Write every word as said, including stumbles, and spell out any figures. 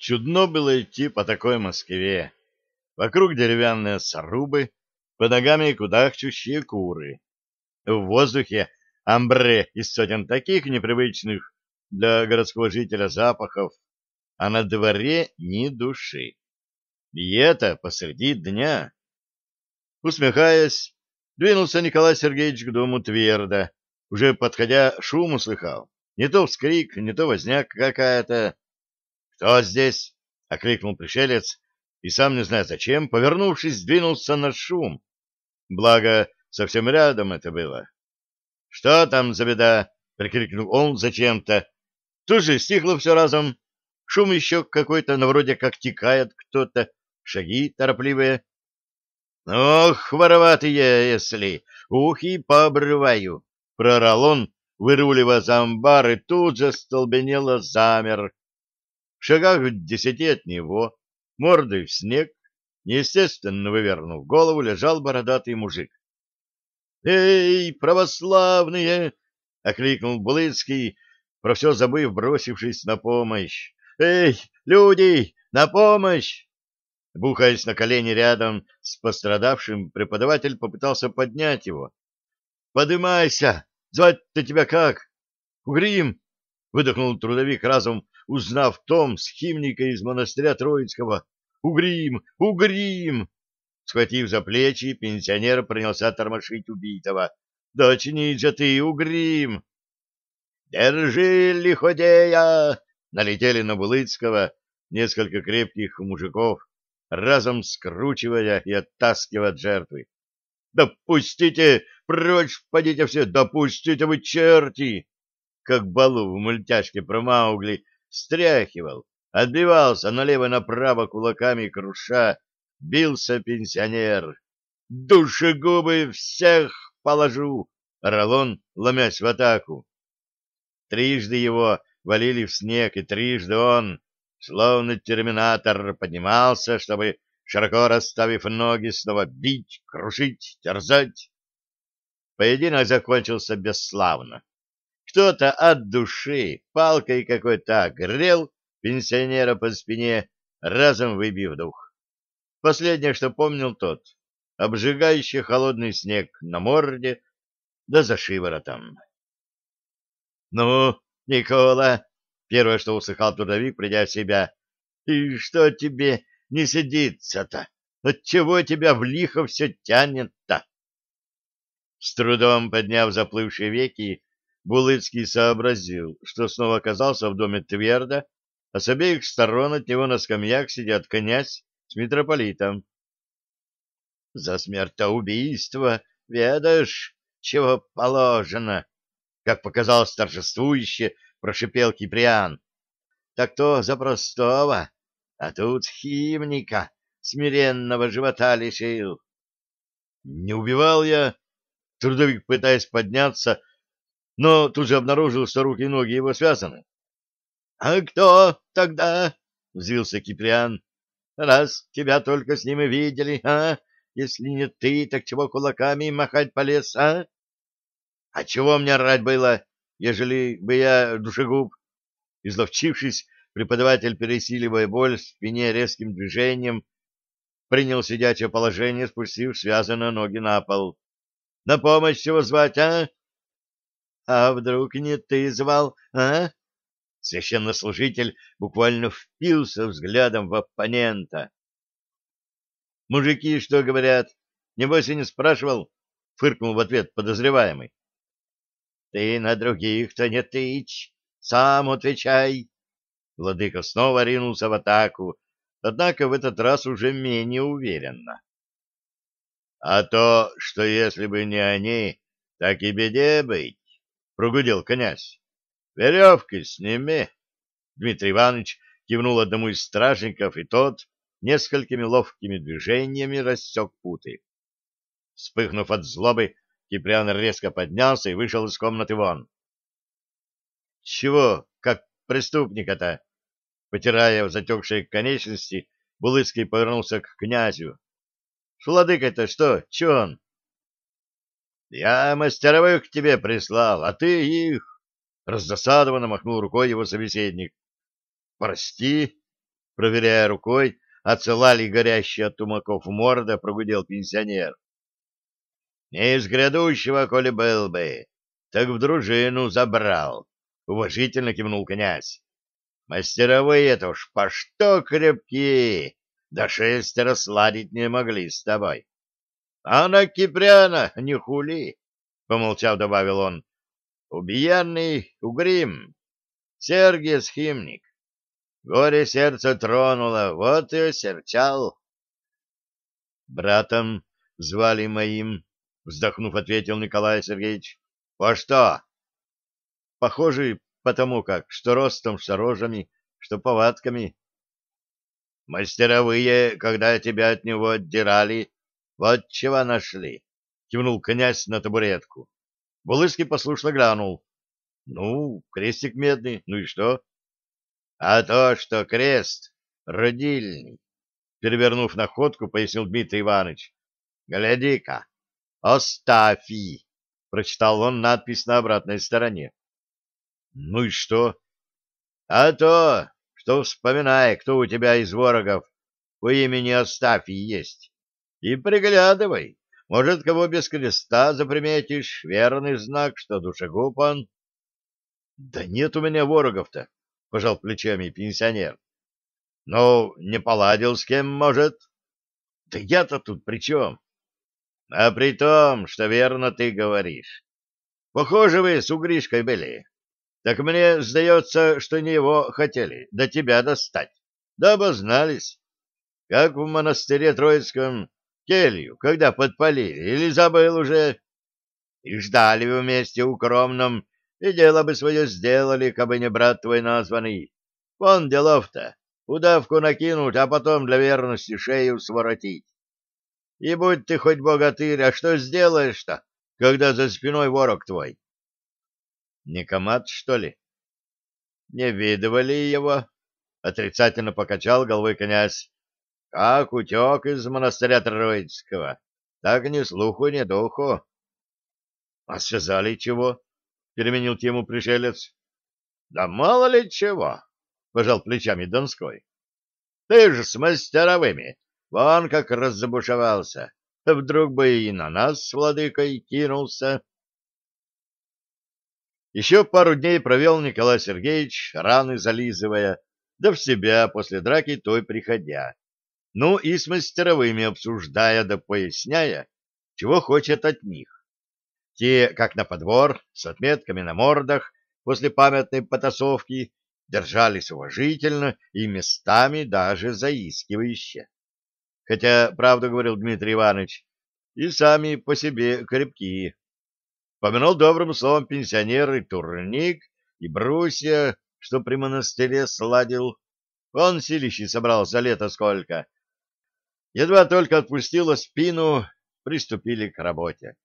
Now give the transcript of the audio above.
Чудно было идти по такой Москве. Вокруг деревянные срубы, под ногами кудахчущие куры. В воздухе амбре из сотен таких непривычных для городского жителя запахов, а на дворе ни души. И это посреди дня. Усмехаясь, двинулся Николай Сергеевич к дому твердо. Уже подходя, шум услыхал. Не то вскрик, не то возня какая-то. «Кто здесь?» — окликнул пришелец, и сам не зная зачем, повернувшись, двинулся на шум. Благо, совсем рядом это было. «Что там за беда?» — прикрикнул он зачем-то. Тут же стихло все разом. Шум еще какой-то, но вроде как текает кто-то. Шаги торопливые. «Ох, вороватые, если! Ухи пообрываю!» — проорал он, выруливая за амбар, и тут же столбенело замер. В шагах в десяти от него, мордой в снег, неестественно вывернув голову, лежал бородатый мужик. «Эй, православные!» — окликнул Булыцкий, про все забыв, бросившись на помощь. «Эй, люди, на помощь!» Бухаясь на колени рядом с пострадавшим, преподаватель попытался поднять его. «Подымайся! Звать-то тебя как?» «Угрим!» — выдохнул трудовик разум, узнав том схимника из монастыря Троицкого. «Угрим! Угрим!» Схватив за плечи, пенсионер принялся тормошить убитого. «Да очнись же ты, Угрим!» «Держи, лиходея!» Налетели на Булыцкого несколько крепких мужиков, разом скручивая и оттаскивая от жертвы. «Да пустите! Прочь впадите все! Да пустите вы, черти!» Как Балу в мультяшке про Маугли стряхивал, отбивался налево-направо кулаками круша, бился пенсионер. «Душегубы всех положу!» — орал он, ломясь в атаку. Трижды его валили в снег, и трижды он, словно терминатор, поднимался, чтобы, широко расставив ноги, снова бить, крушить, терзать. Поединок закончился бесславно. Кто-то от души палкой какой-то грел пенсионера по спине, разом выбив дух. Последнее, что помнил тот, обжигающий холодный снег на морде, да за шиворотом. — Ну, Никола, — первое, что услыхал трудовик, придя в себя, — и что тебе не сидится-то? Отчего тебя в лихо все тянет-то? С трудом подняв заплывшие веки, Булыцкий сообразил, что снова оказался в доме твердо, а с обеих сторон от него на скамьях сидят князь с митрополитом. — За смертоубийство ведаешь, чего положено? — как показалось торжествующе, прошипел Киприан. — Так то за простого, а тут химника смиренного живота лишил. — Не убивал я, — трудовик, пытаясь подняться, но тут же обнаружил, что руки и ноги его связаны. — А кто тогда? — взвился Киприан. — Раз тебя только с ним и видели, а? Если не ты, так чего кулаками махать полез, а? — А чего мне орать было, ежели бы я душегуб? Изловчившись, преподаватель, пересиливая боль в спине резким движением, принял сидячее положение, спустив связанные ноги на пол. — На помощь чего звать, а? — А вдруг не ты звал, а? Священнослужитель буквально впился взглядом в оппонента. — Мужики что говорят? Небось и не спрашивал? — фыркнул в ответ подозреваемый. — Ты на других-то не тычь, сам отвечай. Владыка снова ринулся в атаку, однако в этот раз уже менее уверенно. — А то, что если бы не они, так и беде быть, — прогудел князь. — Веревки сними. Дмитрий Иванович кивнул одному из стражников, и тот несколькими ловкими движениями рассек путы. Вспыхнув от злобы, Киприан резко поднялся и вышел из комнаты вон. — Чего, как преступника-то? Потирая затекшие конечности, Булыцкий повернулся к князю. — С владыкой-то что? Че он? — Я мастеровых к тебе прислал, а ты их... Раздосадованно махнул рукой его собеседник. — Прости. проверяя рукой, а цела ли горящая от тумаков морда, прогудел пенсионер. Не из грядущего, коли был бы, так в дружину забрал, — уважительно кивнул князь. Мастеровые-то уж по что крепкие, да шестеро сладить не могли с тобой. А на Кипряна не хули, — помолчав, добавил он. Убиенный угрим, Сергий схимник. Горе сердце тронуло, вот и осерчал. Братом звали моим, вздохнув, ответил Николай Сергеевич. По что? Похожий потому как, что ростом, что рожами, что повадками. Мастеровые, когда тебя от него отдирали, вот чего нашли, кивнул князь на табуретку. Булыцкий послушно глянул. Ну, крестик медный, ну и что? А то, что крест родильный, перевернув находку, пояснил Дмитрий Иванович. Гляди-ка, Остафий, прочитал он надпись на обратной стороне. Ну и что? А то, что вспоминай, кто у тебя из ворогов по имени Остафий есть, и приглядывай, может, кого без креста заприметишь, верный знак, что душегуб он. Да нет у меня ворогов-то, пожал плечами пенсионер. Ну, не поладил с кем, может? Да я-то тут при чем? А при том, что верно ты говоришь. Похоже, вы с Угришкой были. Так мне сдается, что не его хотели, до тебя достать. Да обознались. Как в монастыре Троицком келью, когда подпалили, или забыл уже? И ждали вместе укромном, и дело бы свое сделали, кабы не брат твой названный. Вон делов-то, удавку накинуть, а потом для верности шею своротить. И будь ты хоть богатырь, а что сделаешь-то, когда за спиной ворог твой? Никомат, что ли? Не видывали его? Отрицательно покачал головой князь. Как утек из монастыря Троицкого, так ни слуху, ни духу. — А связали чего? — переменил тему пришелец. — Да мало ли чего, — пожал плечами Донской. — Ты же с мастеровыми, вон как разбушевался. Вдруг бы и на нас с владыкой кинулся. Еще пару дней провел Николай Сергеевич, раны зализывая, да в себя после драки той приходя. Ну и с мастеровыми обсуждая да поясняя, чего хочет от них. Те, как на подбор, с отметками на мордах после памятной потасовки, держались уважительно и местами даже заискивающе. Хотя, правду говорил Дмитрий Иванович, и сами по себе крепкие. Помянул добрым словом пенсионер и турник, и брусья, что при монастыре сладил. Он силищей собрал за лето сколько. Едва только отпустила спину, приступили к работе.